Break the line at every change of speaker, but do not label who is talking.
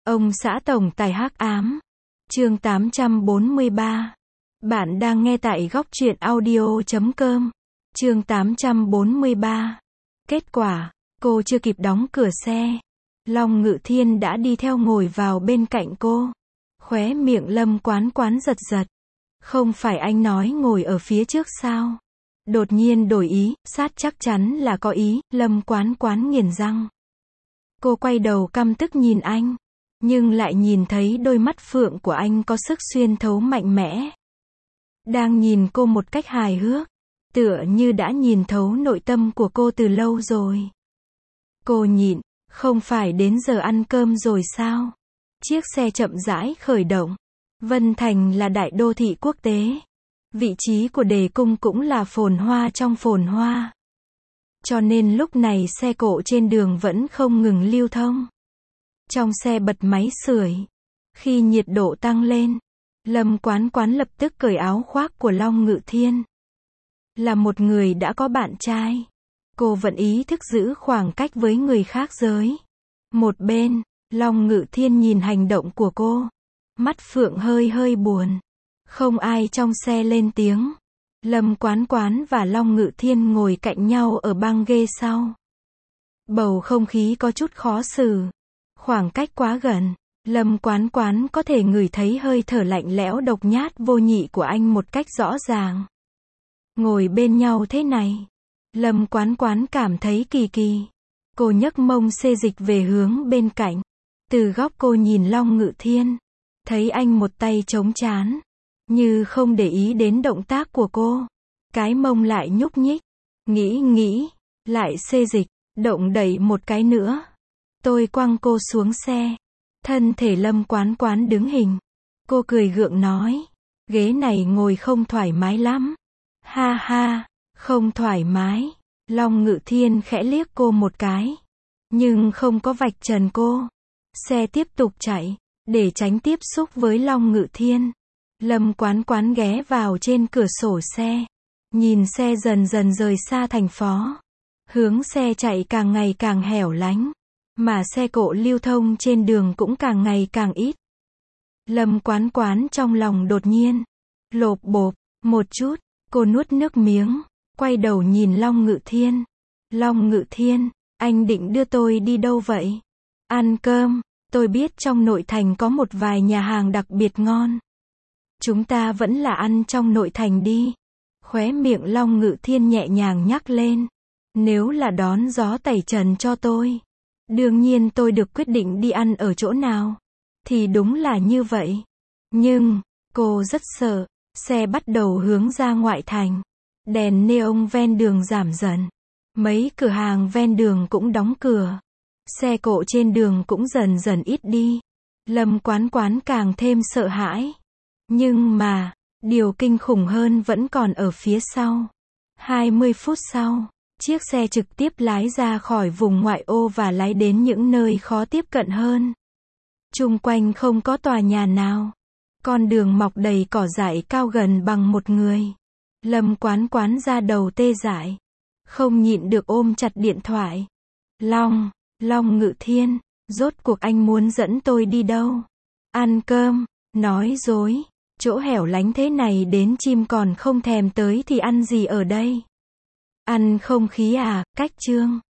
Ông xã tổng tài hắc ám. Chương 843. Bạn đang nghe tại góc truyện audio.com. Chương 843. Kết quả, cô chưa kịp đóng cửa xe, Long Ngự Thiên đã đi theo ngồi vào bên cạnh cô. Khóe miệng Lâm Quán Quán giật giật. Không phải anh nói ngồi ở phía trước sao? Đột nhiên đổi ý, sát chắc chắn là có ý, Lâm Quán Quán nghiền răng. Cô quay đầu căm tức nhìn anh, nhưng lại nhìn thấy đôi mắt phượng của anh có sức xuyên thấu mạnh mẽ. Đang nhìn cô một cách hài hước, tựa như đã nhìn thấu nội tâm của cô từ lâu rồi. Cô nhịn, không phải đến giờ ăn cơm rồi sao? Chiếc xe chậm rãi khởi động. Vân Thành là đại đô thị quốc tế. Vị trí của đề cung cũng là phồn hoa trong phồn hoa. Cho nên lúc này xe cộ trên đường vẫn không ngừng lưu thông. Trong xe bật máy sưởi. Khi nhiệt độ tăng lên, Lâm Quán Quán lập tức cởi áo khoác của Long Ngự Thiên. Là một người đã có bạn trai, cô vẫn ý thức giữ khoảng cách với người khác giới. Một bên, Long Ngự Thiên nhìn hành động của cô, mắt phượng hơi hơi buồn. Không ai trong xe lên tiếng. Lâm Quán Quán và Long Ngự Thiên ngồi cạnh nhau ở băng ghế sau. Bầu không khí có chút khó xử. Khoảng cách quá gần, Lâm Quán Quán có thể ngửi thấy hơi thở lạnh lẽo độc nhát vô nhị của anh một cách rõ ràng. Ngồi bên nhau thế này, Lâm Quán Quán cảm thấy kỳ kỳ. Cô nhấc mông xê dịch về hướng bên cạnh. Từ góc cô nhìn Long Ngự Thiên, thấy anh một tay chống trán, như không để ý đến động tác của cô. Cái mông lại nhúc nhích, nghĩ, lại xê dịch, động đẩy một cái nữa. Tôi quăng cô xuống xe. Thân thể Lâm Quán Quán đứng hình. Cô cười gượng nói, ghế này ngồi không thoải mái lắm. Ha ha, không thoải mái. Long Ngự Thiên khẽ liếc cô một cái, nhưng không có vạch trần cô. Xe tiếp tục chạy. Để tránh tiếp xúc với Long Ngự Thiên, Lâm Quán Quán ghé vào trên cửa sổ xe, nhìn xe dần dần rời xa thành phố. Hướng xe chạy càng ngày càng hẻo lánh, mà xe cộ lưu thông trên đường cũng càng ngày càng ít. Lâm Quán Quán trong lòng đột nhiên lộp bộp một chút, cô nuốt nước miếng, quay đầu nhìn Long Ngự Thiên. Long Ngự Thiên, anh định đưa tôi đi đâu vậy? Ăn cơm. Tôi biết trong nội thành có một vài nhà hàng đặc biệt ngon. Chúng ta vẫn là ăn trong nội thành đi. Khóe miệng Long Ngự Thiên nhẹ nhàng nhắc lên. Nếu là đón gió tẩy trần cho tôi, đương nhiên tôi được quyết định đi ăn ở chỗ nào. Thì đúng là như vậy. Nhưng, cô rất sợ. Xe bắt đầu hướng ra ngoại thành. Đèn neon ven đường giảm dần. Mấy cửa hàng ven đường cũng đóng cửa. Xe cộ trên đường cũng dần dần ít đi. Lâm Quán Quán càng thêm sợ hãi. Nhưng mà, điều kinh khủng hơn vẫn còn ở phía sau. 20 phút sau, chiếc xe trực tiếp lái ra khỏi vùng ngoại ô và lái đến những nơi khó tiếp cận hơn. Chung quanh không có tòa nhà nào. Con đường mọc đầy cỏ dại cao gần bằng một người. Lâm Quán Quán da đầu tê dại. Không nhịn được ôm chặt điện thoại. Long Ngự Thiên, rốt cuộc anh muốn dẫn tôi đi đâu? Ăn cơm, nói dối, chỗ hẻo lánh thế này đến chim còn không thèm tới thì ăn gì ở đây? Ăn không khí à, cách chương.